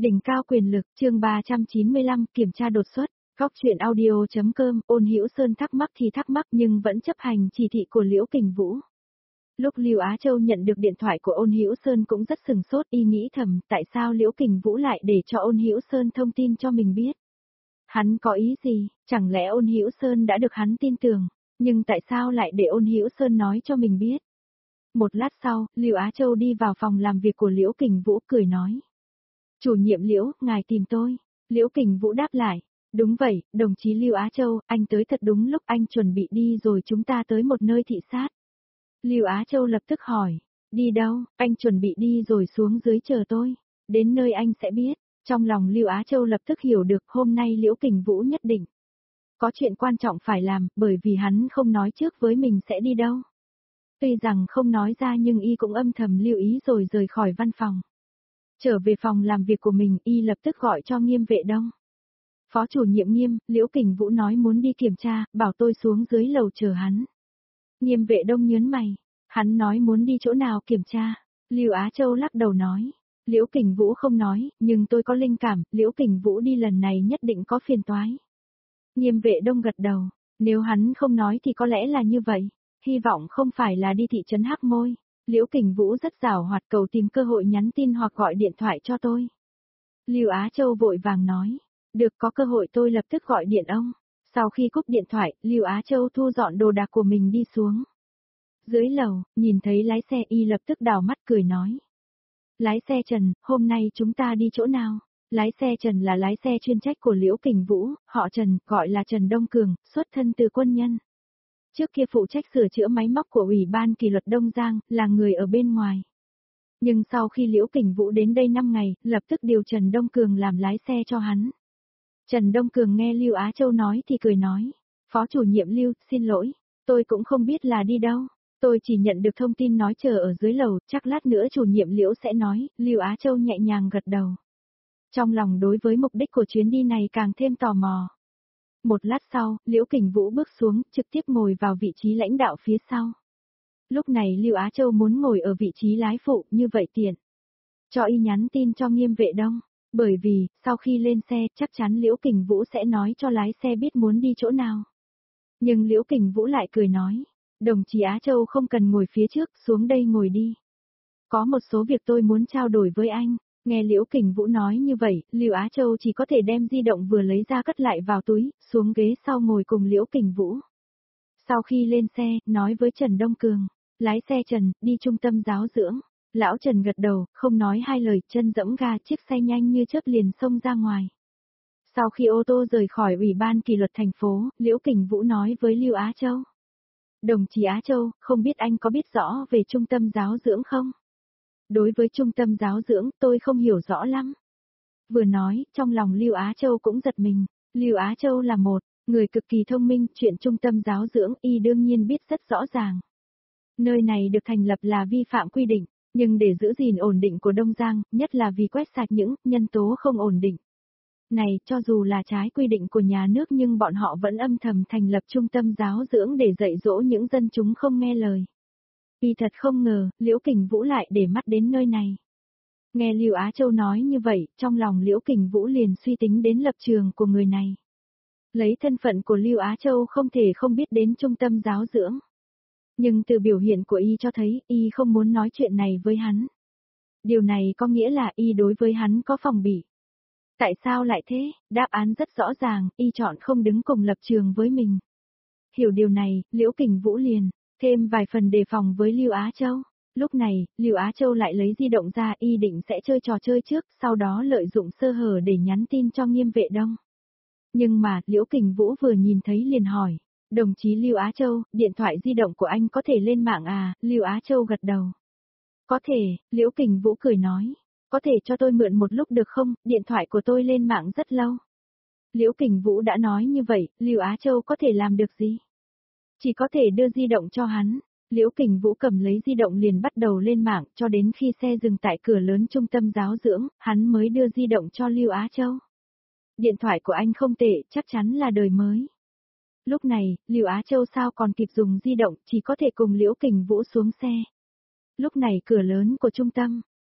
Đỉnh cao quyền lực, chương 395, kiểm tra đột xuất. Góc truyện audio.com, Ôn Hữu Sơn thắc mắc thì thắc mắc nhưng vẫn chấp hành chỉ thị của Liễu Kình Vũ. Lúc Lưu Á Châu nhận được điện thoại của Ôn Hữu Sơn cũng rất sừng sốt, y nghĩ thầm, tại sao Liễu Kình Vũ lại để cho Ôn Hữu Sơn thông tin cho mình biết? Hắn có ý gì? Chẳng lẽ Ôn Hữu Sơn đã được hắn tin tưởng, nhưng tại sao lại để Ôn Hữu Sơn nói cho mình biết? Một lát sau, Lưu Á Châu đi vào phòng làm việc của Liễu Kình Vũ cười nói. Chủ nhiệm Liễu, ngài tìm tôi. Liễu Kình Vũ đáp lại. Đúng vậy, đồng chí Lưu Á Châu, anh tới thật đúng lúc, anh chuẩn bị đi rồi chúng ta tới một nơi thị sát. Lưu Á Châu lập tức hỏi. Đi đâu? Anh chuẩn bị đi rồi xuống dưới chờ tôi. Đến nơi anh sẽ biết. Trong lòng Lưu Á Châu lập tức hiểu được hôm nay Liễu Kình Vũ nhất định có chuyện quan trọng phải làm, bởi vì hắn không nói trước với mình sẽ đi đâu. Tuy rằng không nói ra nhưng y cũng âm thầm lưu ý rồi rời khỏi văn phòng. Trở về phòng làm việc của mình, y lập tức gọi cho Nghiêm Vệ Đông. Phó chủ nhiệm Nghiêm, Liễu Kình Vũ nói muốn đi kiểm tra, bảo tôi xuống dưới lầu chờ hắn. Nghiêm Vệ Đông nhớn mày, hắn nói muốn đi chỗ nào kiểm tra? Lưu Á Châu lắc đầu nói. Liễu Kình Vũ không nói, nhưng tôi có linh cảm, Liễu Kình Vũ đi lần này nhất định có phiền toái. Nghiêm Vệ Đông gật đầu, nếu hắn không nói thì có lẽ là như vậy, hy vọng không phải là đi thị trấn Hắc Môi. Liễu Kình Vũ rất giàu hoạt, cầu tìm cơ hội nhắn tin hoặc gọi điện thoại cho tôi. Lưu Á Châu vội vàng nói, được, có cơ hội tôi lập tức gọi điện ông. Sau khi cúp điện thoại, Lưu Á Châu thu dọn đồ đạc của mình đi xuống. Dưới lầu, nhìn thấy lái xe y lập tức đảo mắt cười nói. Lái xe Trần, hôm nay chúng ta đi chỗ nào? Lái xe Trần là lái xe chuyên trách của Liễu Kình Vũ, họ Trần, gọi là Trần Đông Cường, xuất thân từ quân nhân. Trước kia phụ trách sửa chữa máy móc của Ủy ban kỷ luật Đông Giang, là người ở bên ngoài. Nhưng sau khi Liễu Kình Vũ đến đây 5 ngày, lập tức điều Trần Đông Cường làm lái xe cho hắn. Trần Đông Cường nghe Lưu Á Châu nói thì cười nói, Phó chủ nhiệm Lưu, xin lỗi, tôi cũng không biết là đi đâu. Tôi chỉ nhận được thông tin nói chờ ở dưới lầu, chắc lát nữa chủ nhiệm Liễu sẽ nói, Lưu Á Châu nhẹ nhàng gật đầu. Trong lòng đối với mục đích của chuyến đi này càng thêm tò mò. Một lát sau, Liễu Kình Vũ bước xuống, trực tiếp ngồi vào vị trí lãnh đạo phía sau. Lúc này Lưu Á Châu muốn ngồi ở vị trí lái phụ, như vậy tiện. Cho y nhắn tin cho Nghiêm Vệ Đông, bởi vì, sau khi lên xe, chắc chắn Liễu Kình Vũ sẽ nói cho lái xe biết muốn đi chỗ nào. Nhưng Liễu Kình Vũ lại cười nói, đồng chí Á Châu không cần ngồi phía trước, xuống đây ngồi đi. Có một số việc tôi muốn trao đổi với anh. Nghe Liễu Kình Vũ nói như vậy, Lưu Á Châu chỉ có thể đem di động vừa lấy ra cất lại vào túi, xuống ghế sau ngồi cùng Liễu Kình Vũ. Sau khi lên xe, nói với Trần Đông Cường, lái xe Trần, đi trung tâm giáo dưỡng. Lão Trần gật đầu, không nói hai lời, chân giẫm ga, chiếc xe nhanh như chớp liền xông ra ngoài. Sau khi ô tô rời khỏi Ủy ban kỷ luật thành phố, Liễu Kình Vũ nói với Lưu Á Châu. Đồng chí Á Châu, không biết anh có biết rõ về trung tâm giáo dưỡng không? Đối với trung tâm giáo dưỡng, tôi không hiểu rõ lắm. Vừa nói, trong lòng Lưu Á Châu cũng giật mình. Lưu Á Châu là một người cực kỳ thông minh, chuyện trung tâm giáo dưỡng y đương nhiên biết rất rõ ràng. Nơi này được thành lập là vi phạm quy định, nhưng để giữ gìn ổn định của Đông Giang, nhất là vì quét sạch những nhân tố không ổn định. Này, cho dù là trái quy định của nhà nước nhưng bọn họ vẫn âm thầm thành lập trung tâm giáo dưỡng để dạy dỗ những dân chúng không nghe lời. Y thật không ngờ, Liễu Kình Vũ lại để mắt đến nơi này. Nghe Lưu Á Châu nói như vậy, trong lòng Liễu Kình Vũ liền suy tính đến lập trường của người này. Lấy thân phận của Lưu Á Châu không thể không biết đến trung tâm giáo dưỡng. Nhưng từ biểu hiện của y cho thấy, y không muốn nói chuyện này với hắn. Điều này có nghĩa là y đối với hắn có phòng bị. Tại sao lại thế? Đáp án rất rõ ràng, y chọn không đứng cùng lập trường với mình. Hiểu điều này, Liễu Kình Vũ liền thêm vài phần đề phòng với Lưu Á Châu. Lúc này, Lưu Á Châu lại lấy di động ra, y định sẽ chơi trò chơi trước, sau đó lợi dụng sơ hở để nhắn tin cho Nghiêm Vệ Đông. Nhưng mà, Liễu Kình Vũ vừa nhìn thấy liền hỏi, đồng chí Lưu Á Châu, điện thoại di động của anh có thể lên mạng à? Lưu Á Châu gật đầu. Có thể, Liễu Kình Vũ cười nói, có thể cho tôi mượn một lúc được không, điện thoại của tôi lên mạng rất lâu. Liễu Kình Vũ đã nói như vậy, Lưu Á Châu có thể làm được gì? Chỉ có thể đưa di động cho hắn. Liễu Kình Vũ cầm lấy di động liền bắt đầu lên mạng, cho đến khi xe dừng tại cửa lớn trung tâm giáo dưỡng, hắn mới đưa di động cho Lưu Á Châu. Điện thoại của anh không tệ, chắc chắn là đời mới. Lúc này, Lưu Á Châu sao còn kịp dùng di động, chỉ có thể cùng Liễu Kình Vũ xuống xe. Lúc này cửa lớn của trung tâm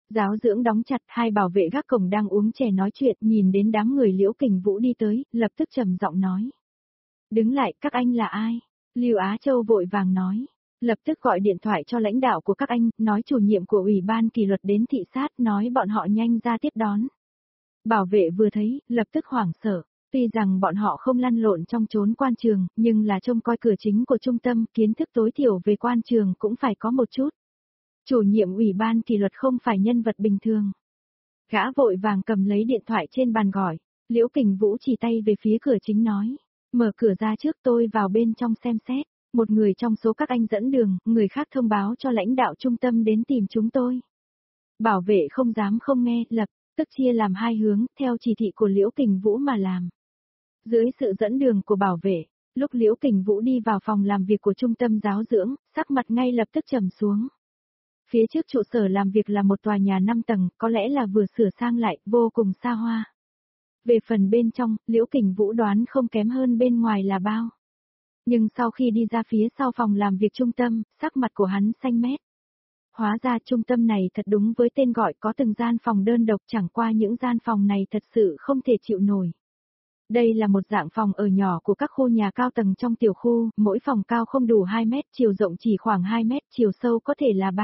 Giáo dưỡng đóng chặt, hai bảo vệ gác cổng đang uống chè nói chuyện, nhìn đến đám người Liễu Kình Vũ đi tới, lập tức trầm giọng nói. Đứng lại, các anh là ai? Lưu Á Châu vội vàng nói. Lập tức gọi điện thoại cho lãnh đạo của các anh, nói chủ nhiệm của Ủy ban kỷ luật đến thị sát, nói bọn họ nhanh ra tiếp đón. Bảo vệ vừa thấy, lập tức hoảng sợ. Tuy rằng bọn họ không lăn lộn trong chốn quan trường, nhưng là trông coi cửa chính của trung tâm, kiến thức tối thiểu về quan trường cũng phải có một chút. Chủ nhiệm Ủy ban kỷ luật không phải nhân vật bình thường. Gã vội vàng cầm lấy điện thoại trên bàn gọi, Liễu Kình Vũ chỉ tay về phía cửa chính nói. Mở cửa ra trước, tôi vào bên trong xem xét. Một người trong số các anh dẫn đường, người khác thông báo cho lãnh đạo trung tâm đến tìm chúng tôi. Bảo vệ không dám không nghe, lập tức chia làm hai hướng, theo chỉ thị của Liễu Kình Vũ mà làm. Dưới sự dẫn đường của bảo vệ, lúc Liễu Kình Vũ đi vào phòng làm việc của trung tâm giáo dưỡng, sắc mặt ngay lập tức trầm xuống. Phía trước trụ sở làm việc là một tòa nhà 5 tầng, có lẽ là vừa sửa sang lại, vô cùng xa hoa. Về phần bên trong, Liễu Kình Vũ đoán không kém hơn bên ngoài là bao. Nhưng sau khi đi ra phía sau phòng làm việc trung tâm, sắc mặt của hắn xanh mét. Hóa ra trung tâm này thật đúng với tên gọi, có từng gian phòng đơn độc, chẳng qua những gian phòng này thật sự không thể chịu nổi. Đây là một dạng phòng ở nhỏ của các khu nhà cao tầng trong tiểu khu, mỗi phòng cao không đủ 2 mét, chiều rộng chỉ khoảng 2 mét, chiều sâu có thể là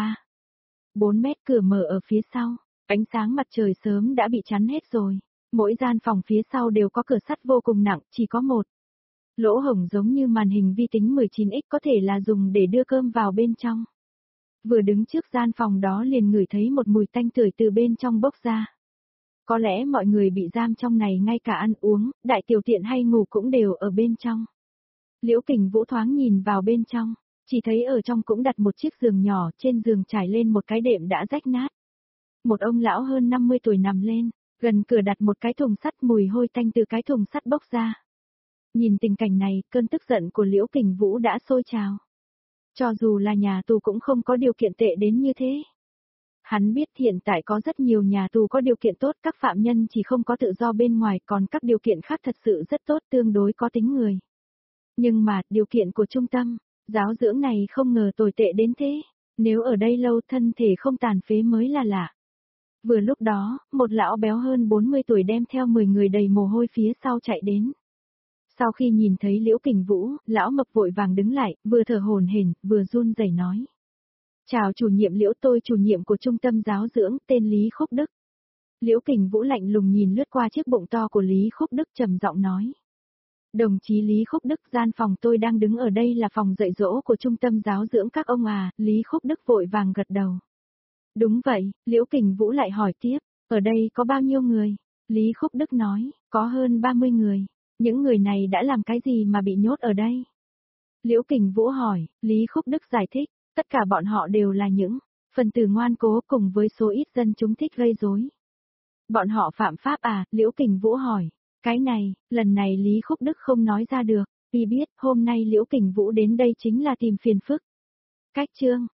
4 mét, cửa mở ở phía sau. Ánh sáng mặt trời sớm đã bị chắn hết rồi. Mỗi gian phòng phía sau đều có cửa sắt vô cùng nặng, chỉ có một lỗ hổng giống như màn hình vi tính 19x, có thể là dùng để đưa cơm vào bên trong. Vừa đứng trước gian phòng đó liền ngửi thấy một mùi tanh tưởi từ bên trong bốc ra. Có lẽ mọi người bị giam trong này ngay cả ăn uống, đại tiểu tiện hay ngủ cũng đều ở bên trong. Liễu Kình Vũ thoáng nhìn vào bên trong, chỉ thấy ở trong cũng đặt một chiếc giường nhỏ, trên giường trải lên một cái đệm đã rách nát. Một ông lão hơn 50 tuổi nằm lên, gần cửa đặt một cái thùng sắt, mùi hôi tanh từ cái thùng sắt bốc ra. Nhìn tình cảnh này, cơn tức giận của Liễu Kình Vũ đã sôi trào. Cho dù là nhà tù cũng không có điều kiện tệ đến như thế. Hắn biết hiện tại có rất nhiều nhà tù có điều kiện tốt, các phạm nhân chỉ không có tự do bên ngoài, còn các điều kiện khác thật sự rất tốt, tương đối có tính người. Nhưng mà, điều kiện của trung tâm giáo dưỡng này không ngờ tồi tệ đến thế. Nếu ở đây lâu thân thể không tàn phế mới là lạ. Vừa lúc đó, một lão béo hơn 40 tuổi đem theo 10 người đầy mồ hôi phía sau chạy đến. Sau khi nhìn thấy Liễu Kình Vũ, lão mập vội vàng đứng lại, vừa thở hổn hển, vừa run rẩy nói. Chào chủ nhiệm Liễu, tôi chủ nhiệm của trung tâm giáo dưỡng, tên Lý Khúc Đức. Liễu Kình Vũ lạnh lùng nhìn lướt qua chiếc bụng to của Lý Khúc Đức, trầm giọng nói. Đồng chí Lý Khúc Đức, gian phòng tôi đang đứng ở đây là phòng dạy dỗ của trung tâm giáo dưỡng các ông à, Lý Khúc Đức vội vàng gật đầu. Đúng vậy, Liễu Kình Vũ lại hỏi tiếp, ở đây có bao nhiêu người? Lý Khúc Đức nói, có hơn 30 người. Những người này đã làm cái gì mà bị nhốt ở đây? Liễu Kình Vũ hỏi, Lý Khúc Đức giải thích, tất cả bọn họ đều là những phần tử ngoan cố cùng với số ít dân chúng thích gây rối. Bọn họ phạm pháp à? Liễu Kình Vũ hỏi. Cái này, lần này Lý Khúc Đức không nói ra được, vì biết hôm nay Liễu Kình Vũ đến đây chính là tìm phiền phức. Cách chương